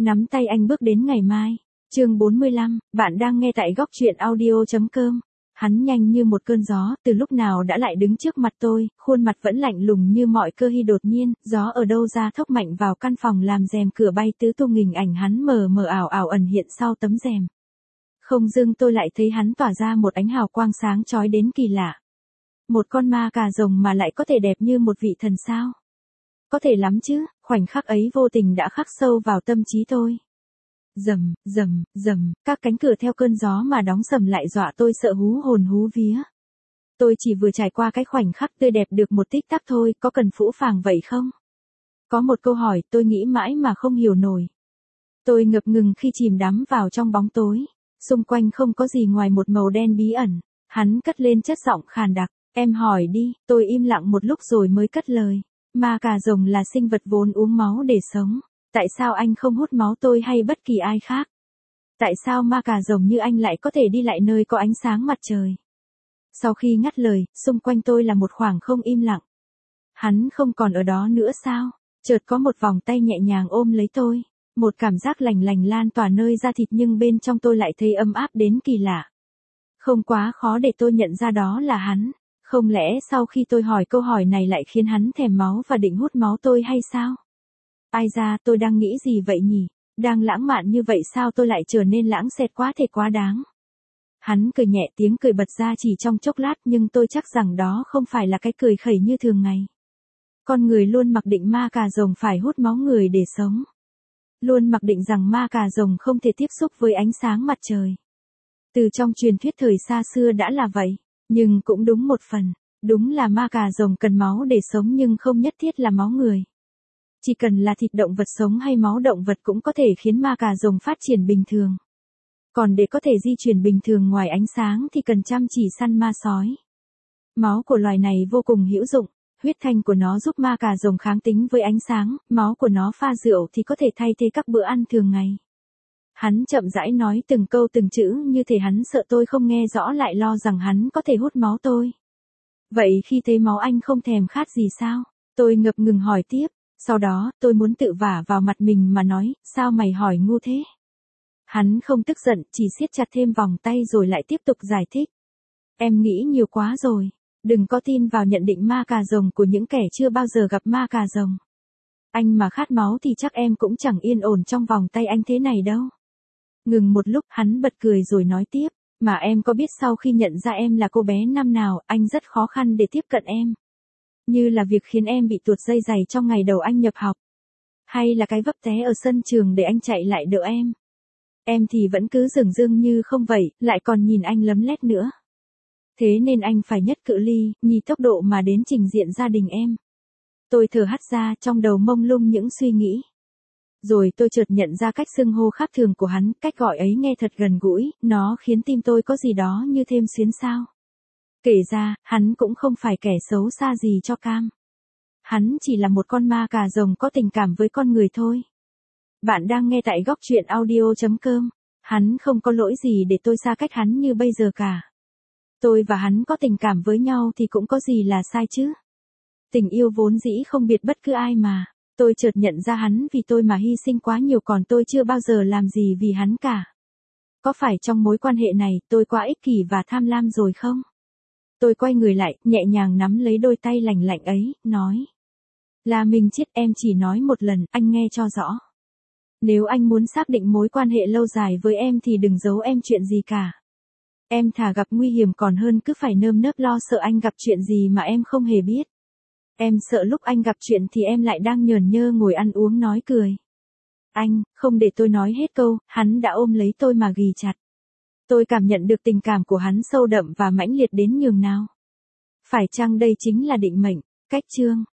Nắm tay anh bước đến ngày mai. Chương 45, bạn đang nghe tại góc truyện audio.com. Hắn nhanh như một cơn gió, từ lúc nào đã lại đứng trước mặt tôi, khuôn mặt vẫn lạnh lùng như mọi cơ hi đột nhiên, gió ở đâu ra thốc mạnh vào căn phòng làm rèm cửa bay tứ tung, hình ảnh hắn mờ mờ ảo ảo ẩn hiện sau tấm rèm. Không dưng tôi lại thấy hắn tỏa ra một ánh hào quang sáng chói đến kỳ lạ. Một con ma cà rồng mà lại có thể đẹp như một vị thần sao? Có thể lắm chứ, khoảnh khắc ấy vô tình đã khắc sâu vào tâm trí tôi. Rầm, rầm, rầm, các cánh cửa theo cơn gió mà đóng sầm lại dọa tôi sợ hú hồn hú vía. Tôi chỉ vừa trải qua cái khoảnh khắc tươi đẹp được một tích tắc thôi, có cần phũ phàng vậy không? Có một câu hỏi tôi nghĩ mãi mà không hiểu nổi. Tôi ngập ngừng khi chìm đắm vào trong bóng tối. Xung quanh không có gì ngoài một màu đen bí ẩn. Hắn cất lên chất giọng khàn đặc. Em hỏi đi, tôi im lặng một lúc rồi mới cất lời. Ma cà rồng là sinh vật vốn uống máu để sống. Tại sao anh không hút máu tôi hay bất kỳ ai khác? Tại sao ma cà rồng như anh lại có thể đi lại nơi có ánh sáng mặt trời? Sau khi ngắt lời, xung quanh tôi là một khoảng không im lặng. Hắn không còn ở đó nữa sao? Chợt có một vòng tay nhẹ nhàng ôm lấy tôi. Một cảm giác lành lành lan tỏa nơi da thịt nhưng bên trong tôi lại thấy ấm áp đến kỳ lạ. Không quá khó để tôi nhận ra đó là hắn. Không lẽ sau khi tôi hỏi câu hỏi này lại khiến hắn thèm máu và định hút máu tôi hay sao? Ai ra, tôi đang nghĩ gì vậy nhỉ? Đang lãng mạn như vậy sao tôi lại trở nên lãng xẹt quá thể quá đáng? Hắn cười nhẹ, tiếng cười bật ra chỉ trong chốc lát, nhưng tôi chắc rằng đó không phải là cái cười khẩy như thường ngày. Con người luôn mặc định ma cà rồng phải hút máu người để sống. Luôn mặc định rằng ma cà rồng không thể tiếp xúc với ánh sáng mặt trời. Từ trong truyền thuyết thời xa xưa đã là vậy, nhưng cũng đúng một phần. Đúng là ma cà rồng cần máu để sống nhưng không nhất thiết là máu người. Chỉ cần là thịt động vật sống hay máu động vật cũng có thể khiến ma cà rồng phát triển bình thường. Còn để có thể di chuyển bình thường ngoài ánh sáng thì cần chăm chỉ săn ma sói. Máu của loài này vô cùng hữu dụng, huyết thanh của nó giúp ma cà rồng kháng tính với ánh sáng, máu của nó pha rượu thì có thể thay thế các bữa ăn thường ngày. Hắn chậm rãi nói từng câu từng chữ như thể hắn sợ tôi không nghe rõ lại lo rằng hắn có thể hút máu tôi. Vậy khi thấy máu anh không thèm khát gì sao? Tôi ngập ngừng hỏi tiếp. Sau đó, tôi muốn tự vả vào mặt mình mà nói, sao mày hỏi ngu thế? Hắn không tức giận, chỉ siết chặt thêm vòng tay rồi lại tiếp tục giải thích. Em nghĩ nhiều quá rồi. Đừng có tin vào nhận định ma cà rồng của những kẻ chưa bao giờ gặp ma cà rồng. Anh mà khát máu thì chắc em cũng chẳng yên ổn trong vòng tay anh thế này đâu. Ngừng một lúc, hắn bật cười rồi nói tiếp. Mà em có biết sau khi nhận ra em là cô bé năm nào, anh rất khó khăn để tiếp cận em. Như là việc khiến em bị tuột dây giày trong ngày đầu anh nhập học. Hay là cái vấp té ở sân trường để anh chạy lại đỡ em. Em thì vẫn cứ dửng dưng như không vậy, lại còn nhìn anh lấm lét nữa. Thế nên anh phải nhất cự ly, nhì tốc độ mà đến trình diện gia đình em. Tôi thở hắt ra, trong đầu mông lung những suy nghĩ. Rồi tôi chợt nhận ra cách xưng hô khác thường của hắn, cách gọi ấy nghe thật gần gũi, nó khiến tim tôi có gì đó như thêm xuyến xao. Kể ra, hắn cũng không phải kẻ xấu xa gì cho cam. Hắn chỉ là một con ma cà rồng có tình cảm với con người thôi. Bạn đang nghe tại góc truyện audio.com. Hắn không có lỗi gì để tôi xa cách hắn như bây giờ cả. Tôi và hắn có tình cảm với nhau thì cũng có gì là sai chứ. Tình yêu vốn dĩ không biệt bất cứ ai mà. Tôi chợt nhận ra hắn vì tôi mà hy sinh quá nhiều, còn tôi chưa bao giờ làm gì vì hắn cả. Có phải trong mối quan hệ này tôi quá ích kỷ và tham lam rồi không? Tôi quay người lại, nhẹ nhàng nắm lấy đôi tay lành lạnh ấy, nói. Là mình chết, em chỉ nói một lần, anh nghe cho rõ. Nếu anh muốn xác định mối quan hệ lâu dài với em thì đừng giấu em chuyện gì cả. Em thà gặp nguy hiểm còn hơn cứ phải nơm nớp lo sợ anh gặp chuyện gì mà em không hề biết. Em sợ lúc anh gặp chuyện thì em lại đang nhờn nhơ ngồi ăn uống nói cười. Anh, không để tôi nói hết câu, hắn đã ôm lấy tôi mà ghì chặt. Tôi cảm nhận được tình cảm của hắn sâu đậm và mãnh liệt đến nhường nào. Phải chăng đây chính là định mệnh? Cách chương